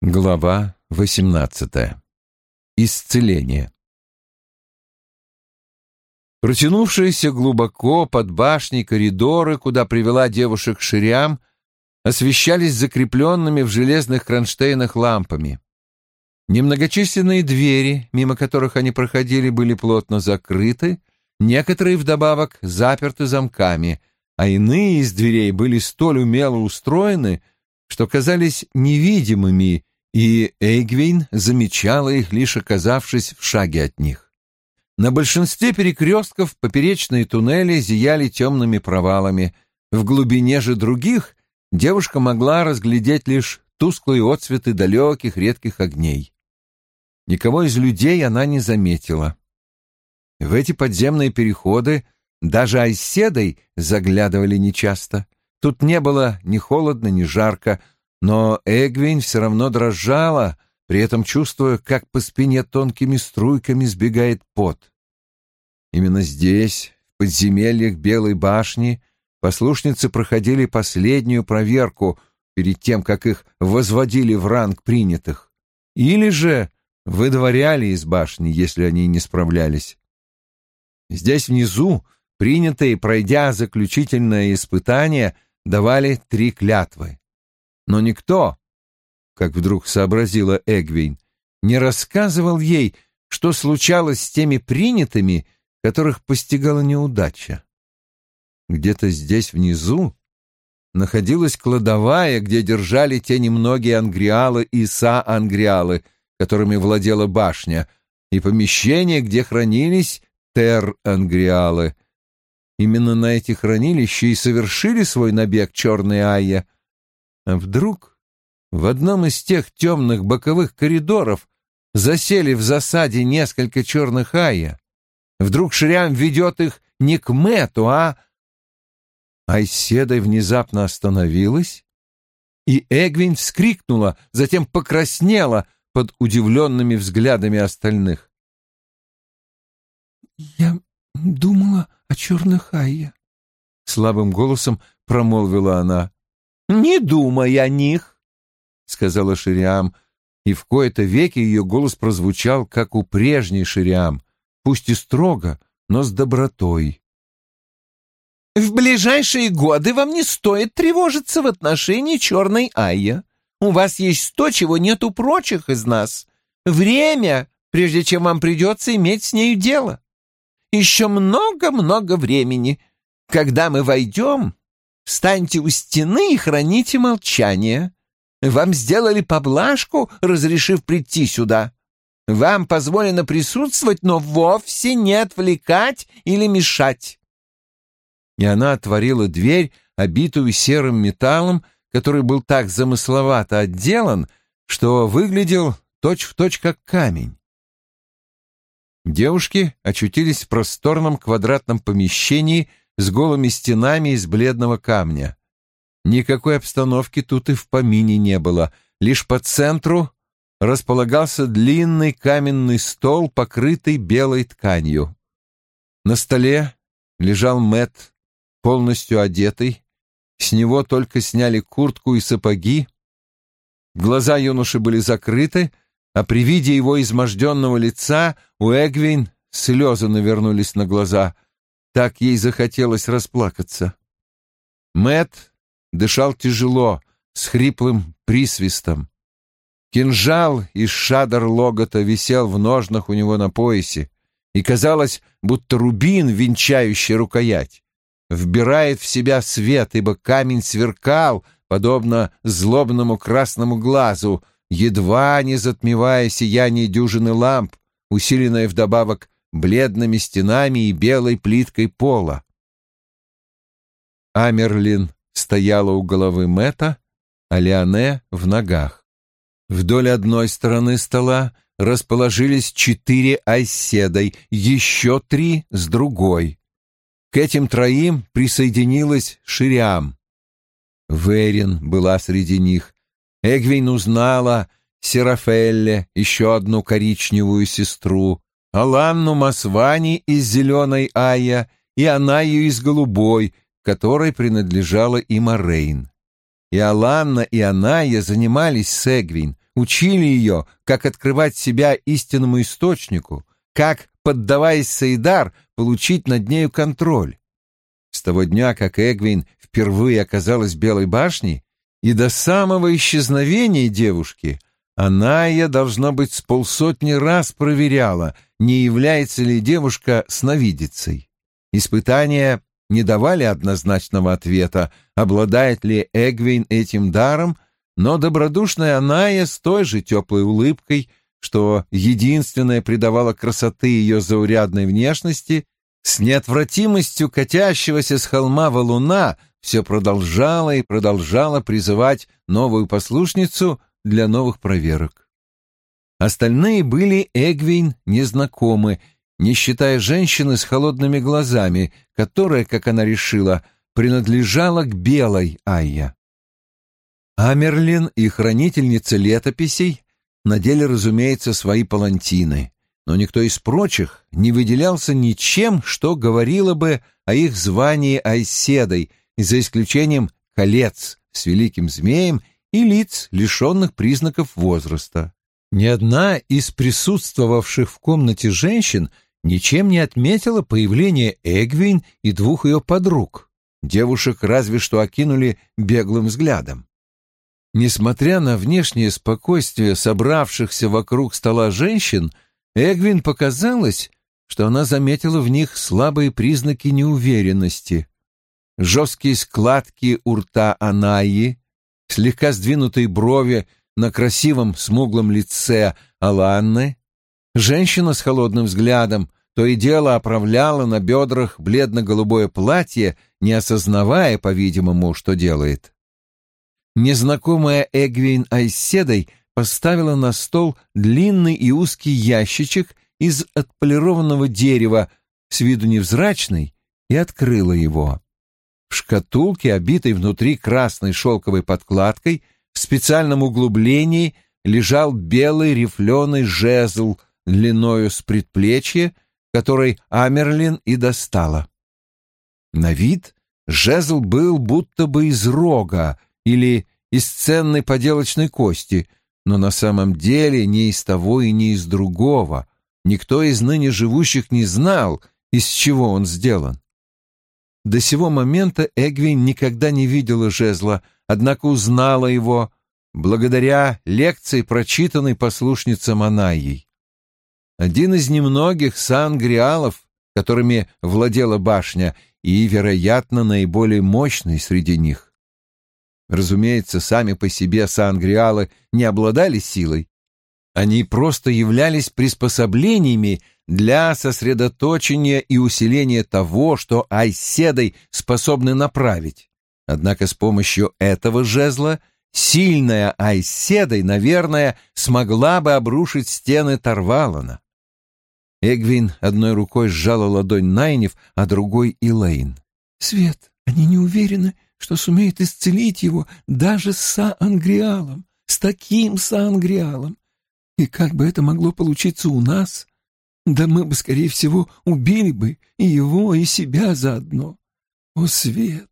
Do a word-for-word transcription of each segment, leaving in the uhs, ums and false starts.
Глава восемнадцатая. Исцеление. Протянувшиеся глубоко под башней коридоры, куда привела девушек Шириам, освещались закрепленными в железных кронштейнах лампами. Немногочисленные двери, мимо которых они проходили, были плотно закрыты, некоторые вдобавок заперты замками, а иные из дверей были столь умело устроены, что казались невидимыми, и Эгвейн замечала их, лишь оказавшись в шаге от них. На большинстве перекрестков поперечные туннели зияли темными провалами, в глубине же других девушка могла разглядеть лишь тусклые отсветы далеких редких огней. Никого из людей она не заметила. В эти подземные переходы даже Айседой заглядывали нечасто. Тут не было ни холодно, ни жарко, но Эгвейн все равно дрожала, при этом чувствуя, как по спине тонкими струйками сбегает пот. Именно здесь, в подземельях Белой башни, послушницы проходили последнюю проверку перед тем, как их возводили в ранг принятых, или же выдворяли из башни, если они не справлялись. Здесь внизу принятые, пройдя заключительное испытание, давали три клятвы. Но никто, как вдруг сообразила Эгвейн, не рассказывал ей, что случалось с теми принятыми, которых постигала неудача. Где-то здесь внизу находилась кладовая, где держали те немногие ангриалы и са-ангриалы, которыми владела башня, и помещение, где хранились тер-ангриалы. Именно на эти хранилища и совершили свой набег черные айя. А вдруг в одном из тех темных боковых коридоров засели в засаде несколько черных айя? Вдруг Шириам ведет их не к Мэту, а... Айседой внезапно остановилась, и Эгвейн вскрикнула, затем покраснела под удивленными взглядами остальных. «Я думала о черных айя», — слабым голосом промолвила она. «Не думай о них», — сказала Шириам, и в кои-то веки ее голос прозвучал, как у прежней Шириам, пусть и строго, но с добротой. «В ближайшие годы вам не стоит тревожиться в отношении черной айя. У вас есть то, чего нет у прочих из нас. Время, прежде чем вам придется иметь с нею дело. Еще много-много времени. Когда мы войдем, встаньте у стены и храните молчание. Вам сделали поблажку, разрешив прийти сюда. Вам позволено присутствовать, но вовсе не отвлекать или мешать». И она отворила дверь, обитую серым металлом, который был так замысловато отделан, что выглядел точь-в-точь как камень. Девушки очутились в просторном квадратном помещении с голыми стенами из бледного камня. Никакой обстановки тут и в помине не было, лишь по центру располагался длинный каменный стол, покрытый белой тканью. На столе лежал Мэт, полностью одетый, с него только сняли куртку и сапоги. Глаза юноши были закрыты, а при виде его изможденного лица у Эгвейн слезы навернулись на глаза. Так ей захотелось расплакаться. Мэт дышал тяжело, с хриплым присвистом. Кинжал из шадр-логота висел в ножнах у него на поясе, и казалось, будто рубин, венчающий рукоять, вбирает в себя свет, ибо камень сверкал, подобно злобному красному глазу, едва не затмевая сияние дюжины ламп, усиленное вдобавок бледными стенами и белой плиткой пола. Амерлин стояла у головы Мэта, а Леоне в ногах. Вдоль одной стороны стола расположились четыре айседой, еще три с другой. К этим троим присоединилась Шириам. Верин была среди них. Эгвейн узнала Серафелле, еще одну коричневую сестру, Аланну Масвани из зеленой айя и Анаю из голубой, которой принадлежала и Морейн. И Аланна, и Аная занимались с Эгвейн, учили ее, как открывать себя истинному источнику, как, поддаваясь Саидар, получить над нею контроль. С того дня, как Эгвейн впервые оказалась в Белой башне, и до самого исчезновения девушки, Анайя, должно быть, с полсотни раз проверяла, не является ли девушка сновидицей. Испытания не давали однозначного ответа, обладает ли Эгвейн этим даром, но добродушная Анайя с той же теплой улыбкой, что единственное придавало красоты ее заурядной внешности, с неотвратимостью катящегося с холма валуна, все продолжала и продолжала призывать новую послушницу для новых проверок. Остальные были Эгвейн незнакомы, не считая женщины с холодными глазами, которая, как она решила, принадлежала к белой Айя. Амерлин и хранительница летописей надели, разумеется, свои палантины, но никто из прочих не выделялся ничем, что говорило бы о их звании айседой, за исключением колец с великим змеем и лиц, лишенных признаков возраста. Ни одна из присутствовавших в комнате женщин ничем не отметила появление Эгвейн и двух ее подруг. Девушек разве что окинули беглым взглядом. Несмотря на внешнее спокойствие собравшихся вокруг стола женщин, Эгвейн показалось, что она заметила в них слабые признаки неуверенности. Жесткие складки у рта Анайи, слегка сдвинутые брови на красивом смуглом лице Аланны, женщина с холодным взглядом то и дело оправляла на бедрах бледно-голубое платье, не осознавая, по-видимому, что делает. Незнакомая Эгвейн айседой поставила на стол длинный и узкий ящичек из отполированного дерева, с виду невзрачный, и открыла его. В шкатулке, обитой внутри красной шелковой подкладкой, в специальном углублении лежал белый рифленый жезл длиною с предплечья, который Амерлин и достала. На вид жезл был будто бы из рога или из ценной поделочной кости, но на самом деле ни из того и ни из другого. Никто из ныне живущих не знал, из чего он сделан. До сего момента Эгвейн никогда не видела жезла, однако узнала его благодаря лекции, прочитанной послушницам Анайей. Один из немногих сангриалов, которыми владела башня, и, вероятно, наиболее мощный среди них. Разумеется, сами по себе сангриалы не обладали силой. Они просто являлись приспособлениями для сосредоточения и усиления того, что айседой способны направить. Однако с помощью этого жезла сильная айседой, наверное, смогла бы обрушить стены Тарвалана. Эгвейн одной рукой сжала ладонь Найниф, а другой — Илэйн. «Свет, они не уверены, что сумеют исцелить его даже с Саангриалом, с таким Саангриалом. И как бы это могло получиться у нас? Да мы бы, скорее всего, убили бы и его, и себя заодно. О, Свет!»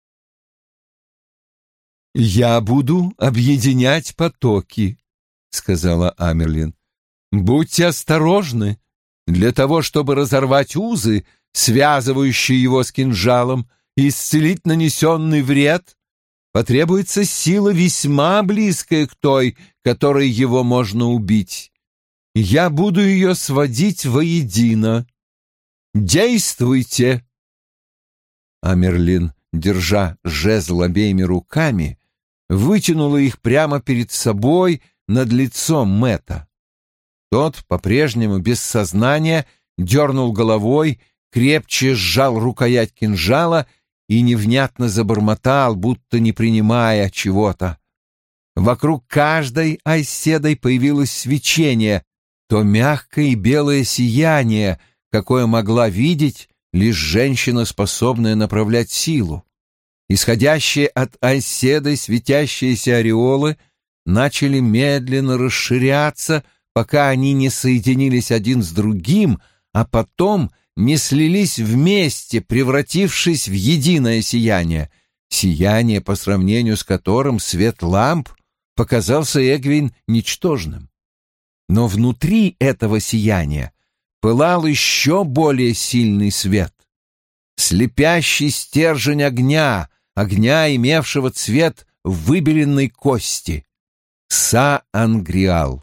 «Я буду объединять потоки», — сказала Амерлин. «Будьте осторожны. Для того, чтобы разорвать узы, связывающие его с кинжалом, и исцелить нанесенный вред, потребуется сила весьма близкая к той, которой его можно убить. Я буду ее сводить воедино. Действуйте!» Амерлин, держа жезл обеими руками, вытянула их прямо перед собой над лицом Мэтта. Тот, по-прежнему без сознания, дернул головой, крепче сжал рукоять кинжала и невнятно забормотал, будто не принимая чего-то. Вокруг каждой айседой появилось свечение, то мягкое и белое сияние, какое могла видеть лишь женщина, способная направлять силу. Исходящие от айседы светящиеся ореолы начали медленно расширяться, пока они не соединились один с другим, а потом не слились вместе, превратившись в единое сияние, сияние, по сравнению с которым свет ламп показался Эгвин ничтожным. Но внутри этого сияния пылал еще более сильный свет. Слепящий стержень огня, огня, имевшего цвет выбеленной кости. Са-Ангриал.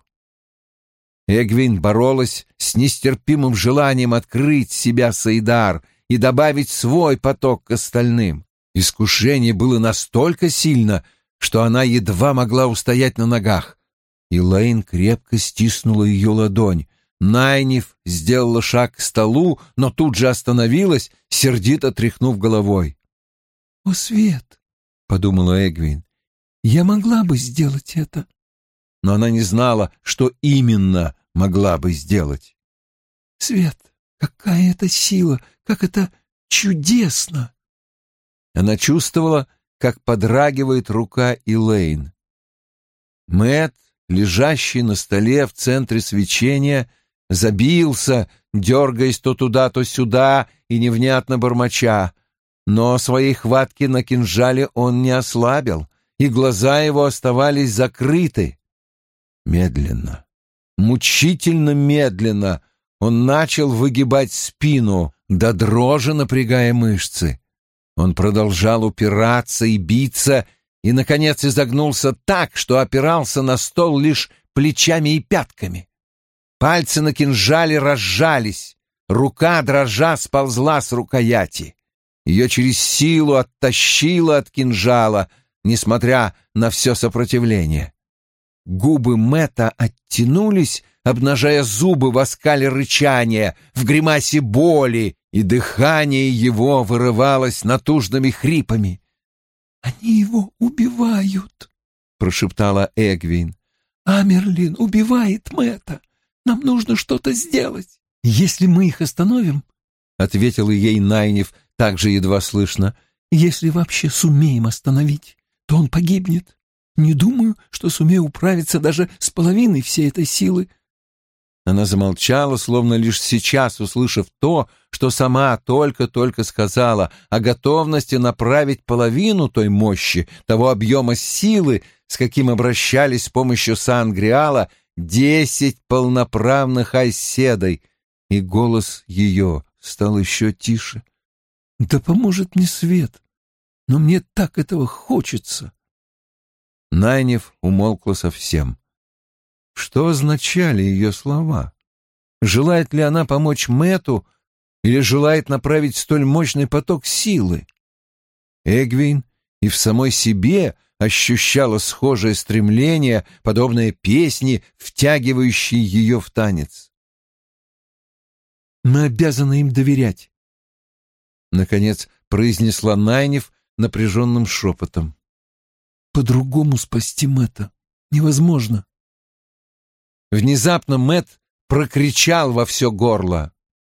Эгвин боролась с нестерпимым желанием открыть себя Саидар и добавить свой поток к остальным. Искушение было настолько сильно, что она едва могла устоять на ногах. Элейн крепко стиснула ее ладонь. Найниф сделала шаг к столу, но тут же остановилась, сердито тряхнув головой. «О, Свет!» — подумала Эгвин. «Я могла бы сделать это». Но она не знала, что именно могла бы сделать. «Свет, какая это сила! Как это чудесно!» Она чувствовала, как подрагивает рука Элейн. Мэтт, лежащий на столе в центре свечения, забился, дергаясь то туда, то сюда и невнятно бормоча. Но своей хватки на кинжале он не ослабил, и глаза его оставались закрыты. Медленно, мучительно медленно он начал выгибать спину, до дрожи напрягая мышцы. Он продолжал упираться и биться, и, наконец, изогнулся так, что опирался на стол лишь плечами и пятками. Пальцы на кинжале разжались, рука, дрожа, сползла с рукояти. Ее через силу оттащило от кинжала, несмотря на все сопротивление. Губы Мэтта оттянулись, обнажая зубы в оскале рычания, в гримасе боли, и дыхание его вырывалось натужными хрипами. «Они его убивают», — прошептала Эгвин. «Амерлин убивает Мэтта. Нам нужно что-то сделать. Если мы их остановим, — ответила ей Найниф также едва слышно, — если вообще сумеем остановить, то он погибнет. Не думаю, что сумею управиться даже с половиной всей этой силы». Она замолчала, словно лишь сейчас услышав то, что сама только-только сказала о готовности направить половину той мощи, того объема силы, с каким обращались с помощью Сан-Гриала десять полноправных айседой, и голос ее стал еще тише. «Да поможет мне свет, но мне так этого хочется». Найниф умолкла совсем. Что означали ее слова? Желает ли она помочь Мэтту или желает направить столь мощный поток силы? Эгвин и в самой себе ощущала схожее стремление, подобное песне, втягивающей ее в танец. «Мы обязаны им доверять», — наконец произнесла Найниф напряженным шепотом. «По-другому спасти Мэтта невозможно». Внезапно Мэтт прокричал во все горло.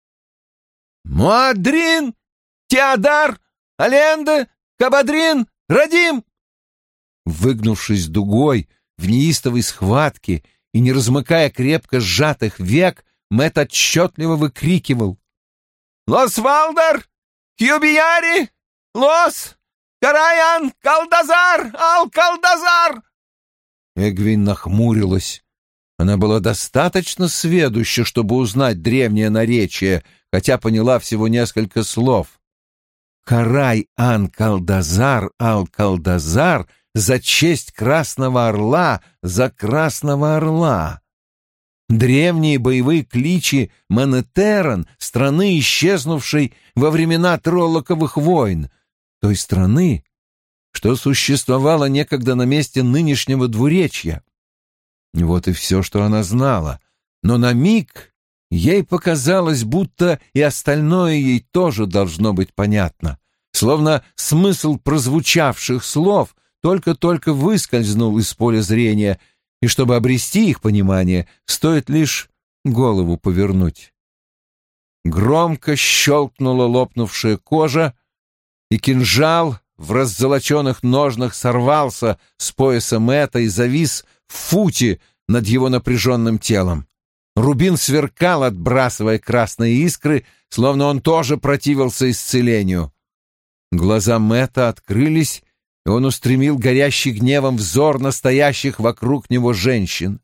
«Муадрин! Теодар! Аленда! Кабадрин! Радим!» Выгнувшись дугой в неистовой схватке и не размыкая крепко сжатых век, Мэтт отчетливо выкрикивал: «Лос Валдар! Кьюбияри! Лос! Караян! Калдазар! Ал-Калдазар!» Эгвин нахмурилась. Она была достаточно сведуща, чтобы узнать древнее наречие, хотя поняла всего несколько слов. «Карай-ан-Калдазар, Ал-Калдазар, за честь Красного Орла, за Красного Орла». Древние боевые кличи Манетеран, страны, исчезнувшей во времена Троллоковых войн, той страны, что существовала некогда на месте нынешнего двуречья. Вот и все, что она знала. Но на миг ей показалось, будто и остальное ей тоже должно быть понятно. Словно смысл прозвучавших слов только-только выскользнул из поля зрения, и чтобы обрести их понимание, стоит лишь голову повернуть. Громко щелкнула лопнувшая кожа, и кинжал в раззолоченных ножнах сорвался с пояса Мэтта и завис в футе над его напряженным телом. Рубин сверкал, отбрасывая красные искры, словно он тоже противился исцелению. Глаза Мэтта открылись, и он устремил горящий гневом взор настоящих вокруг него женщин.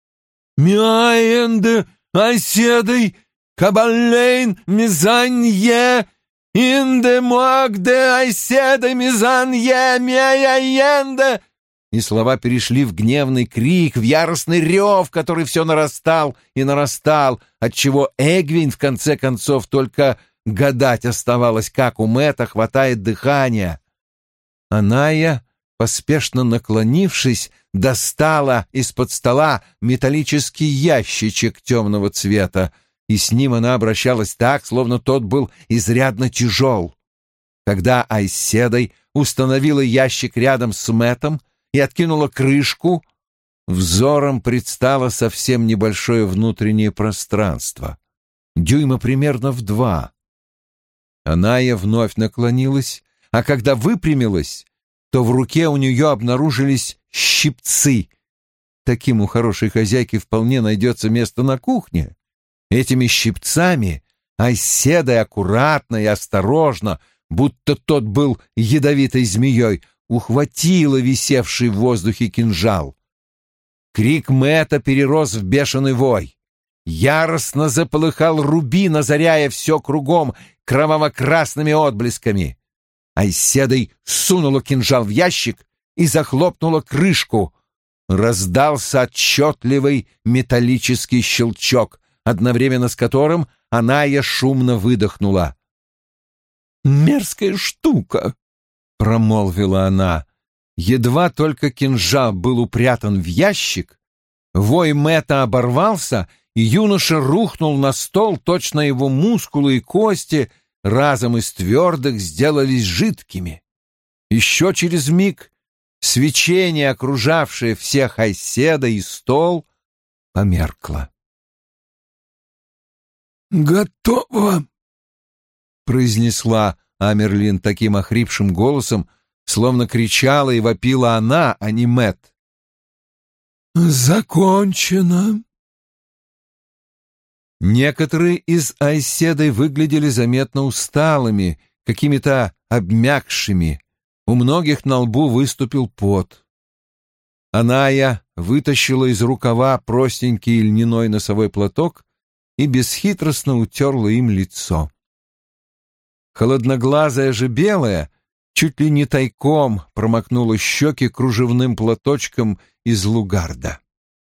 «Мяенде оседой кабалейн мизанье инде муагде оседой мизанье мяенде». И слова перешли в гневный крик, в яростный рев, который все нарастал и нарастал, отчего Эгвин в конце концов только гадать оставалось, как у Мэтта хватает дыхания. Аная, поспешно наклонившись, достала из-под стола металлический ящичек темного цвета, и с ним она обращалась так, словно тот был изрядно тяжел. Когда Айседой установила ящик рядом с Мэттом и откинула крышку, взором предстало совсем небольшое внутреннее пространство, дюйма примерно в два. Аная вновь наклонилась, а когда выпрямилась, то в руке у нее обнаружились щипцы. Таким у хорошей хозяйки вполне найдется место на кухне. Этими щипцами Айседа аккуратно и осторожно, будто тот был ядовитой змеей, ухватила висевший в воздухе кинжал. Крик Мэтта перерос в бешеный вой. Яростно заполыхал рубин, озаряя все кругом кроваво-красными отблесками. Айседой сунула кинжал в ящик и захлопнула крышку. Раздался отчетливый металлический щелчок, одновременно с которым Аная шумно выдохнула. «Мерзкая штука!» — промолвила она. Едва только кинжал был упрятан в ящик, вой Мэтта оборвался, и юноша рухнул на стол, точно его мускулы и кости разом из твердых сделались жидкими. Еще через миг свечение, окружавшее всех Айседа и стол, померкло. «Готово!» — произнесла Амерлин таким охрипшим голосом, словно кричала и вопила она, а не Мэтт. «Закончено!» Некоторые из Айседой выглядели заметно усталыми, какими-то обмякшими. У многих на лбу выступил пот. Аная вытащила из рукава простенький льняной носовой платок и бесхитростно утерла им лицо. Холодноглазая же белая чуть ли не тайком промокнула щеки кружевным платочком из лугарда.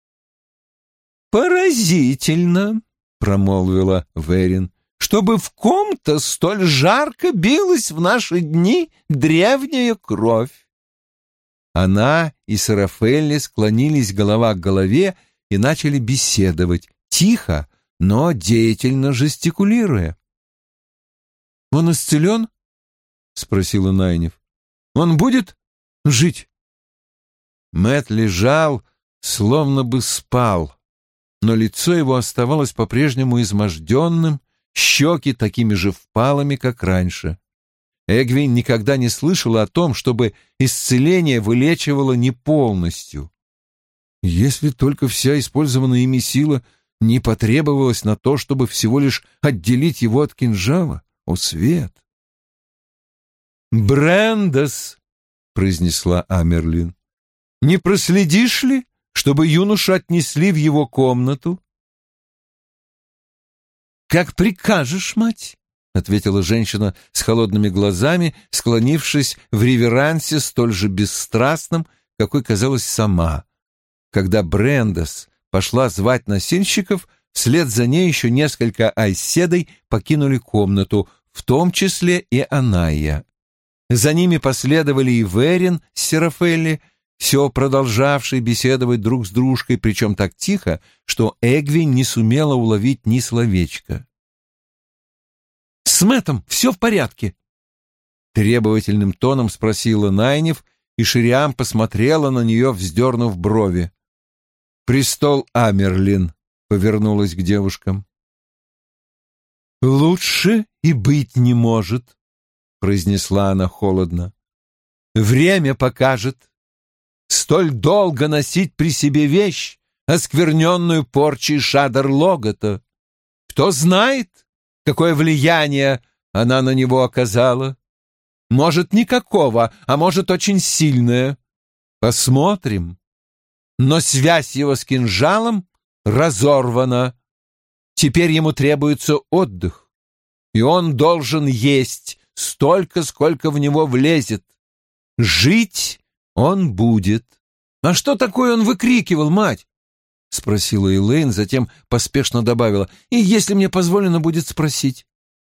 «Поразительно!» — промолвила Верин, — «чтобы в ком-то столь жарко билась в наши дни древняя кровь». Она и Сарафелли склонились голова к голове и начали беседовать, тихо, но деятельно жестикулируя. «Он исцелен?» — спросила Найнев. «Он будет жить?» Мэтт лежал, словно бы спал, но лицо его оставалось по-прежнему изможденным, щеки такими же впалыми, как раньше. Эгвин никогда не слышала о том, чтобы исцеление вылечивало не полностью. Если только вся использованная ими сила не потребовалась на то, чтобы всего лишь отделить его от кинжала, о свет! «Брэндос», — произнесла Амерлин, — «не проследишь ли, чтобы юношу отнесли в его комнату?» «Как прикажешь, мать», — ответила женщина с холодными глазами, склонившись в реверансе столь же бесстрастным, какой казалась сама. Когда Брэндос пошла звать носильщиков, вслед за ней еще несколько айседой покинули комнату, в том числе и Аная. За ними последовали и Верин с Серафелли, все продолжавшие беседовать друг с дружкой, причем так тихо, что Эгвин не сумела уловить ни словечка. «С Мэттом все в порядке?» Требовательным тоном спросила Найнев, и Шириам посмотрела на нее, вздернув брови. «Престол Амерлин», — повернулась к девушкам. «Лучше и быть не может», — произнесла она холодно. «Время покажет. Столь долго носить при себе вещь, оскверненную порчей Шадер-Логота. Кто знает, какое влияние она на него оказала? Может, никакого, а может, очень сильное. Посмотрим. Но связь его с кинжалом разорвана. Теперь ему требуется отдых, и он должен есть столько, сколько в него влезет. Жить он будет. «А что такое он выкрикивал, мать?» — спросила Элейн, затем поспешно добавила: «И если мне позволено будет спросить?»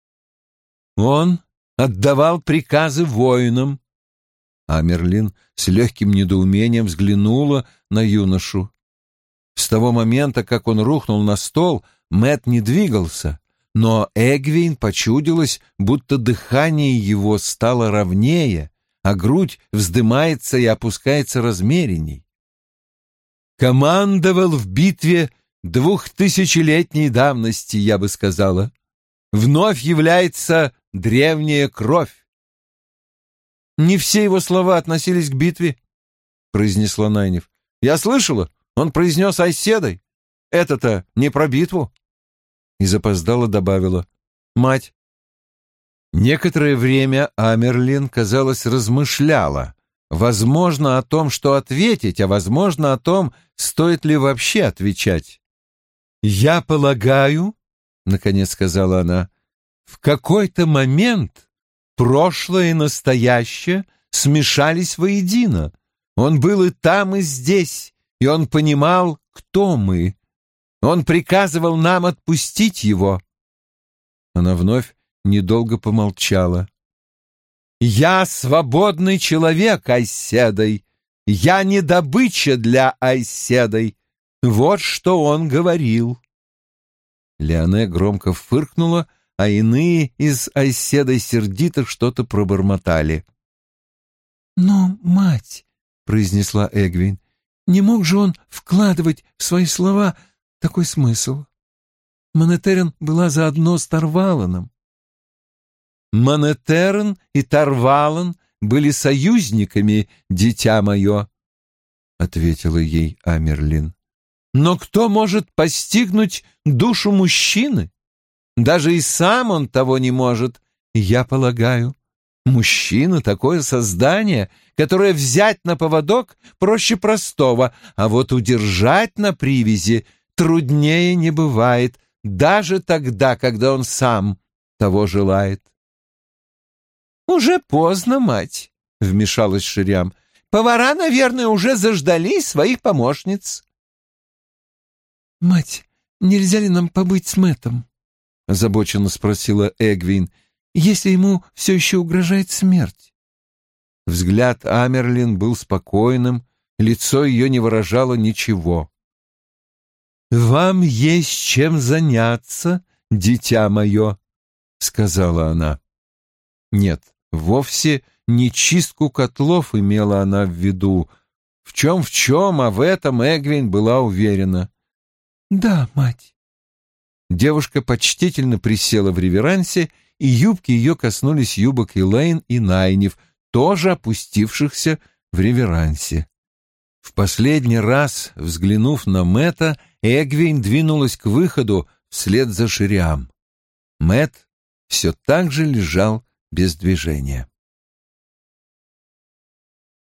«Он отдавал приказы воинам». Амерлин с легким недоумением взглянула на юношу. С того момента, как он рухнул на стол, Мэтт не двигался, но Эгвейн почудилось, будто дыхание его стало ровнее, а грудь вздымается и опускается размеренней. Командовал в битве двухтысячелетней давности, я бы сказала. Вновь является древняя кровь. «Не все его слова относились к битве», — произнесла Найниф. «Я слышала, он произнес оседой. Это-то не про битву». И запоздало добавила: «Мать». Некоторое время Амерлин, казалось, размышляла, возможно, о том, что ответить, а возможно, о том, стоит ли вообще отвечать. «Я полагаю, — наконец сказала она, — в какой-то момент прошлое и настоящее смешались воедино. Он был и там, и здесь, и он понимал, кто мы. Он приказывал нам отпустить его». Она вновь недолго помолчала. «Я свободный человек, Айседой. Я не добыча для Айседой. Вот что он говорил». Леоне громко фыркнула, а иные из Айседой сердито что-то пробормотали. «Но, мать, — произнесла Эгвейн, — не мог же он вкладывать в свои слова такой смысл? Манетерен была заодно с Тарваланом». «Манетерен и Тарвалан были союзниками, дитя мое», — ответила ей Амерлин. «Но кто может постигнуть душу мужчины? Даже и сам он того не может, я полагаю. Мужчина — такое создание, которое взять на поводок проще простого, а вот удержать на привязи труднее не бывает, даже тогда, когда он сам того желает». «Уже поздно, мать», — вмешалась Шириам. «Повара, наверное, уже заждались своих помощниц». «Мать, нельзя ли нам побыть с Мэттом?» — озабоченно спросила Эгвейн, — «если ему все еще угрожает смерть». Взгляд Амерлин был спокойным, лицо ее не выражало ничего. «Вам есть чем заняться, дитя мое», — сказала она. Нет, вовсе не чистку котлов имела она в виду. В чем в чем, а в этом Эгвейн была уверена. «Да, мать». Девушка почтительно присела в реверансе, и юбки ее коснулись юбок Элейн и Найниф, тоже опустившихся в реверансе. В последний раз, взглянув на Мэтта, Эгвейн двинулась к выходу вслед за Шириам. Мэтт все так же лежал без движения.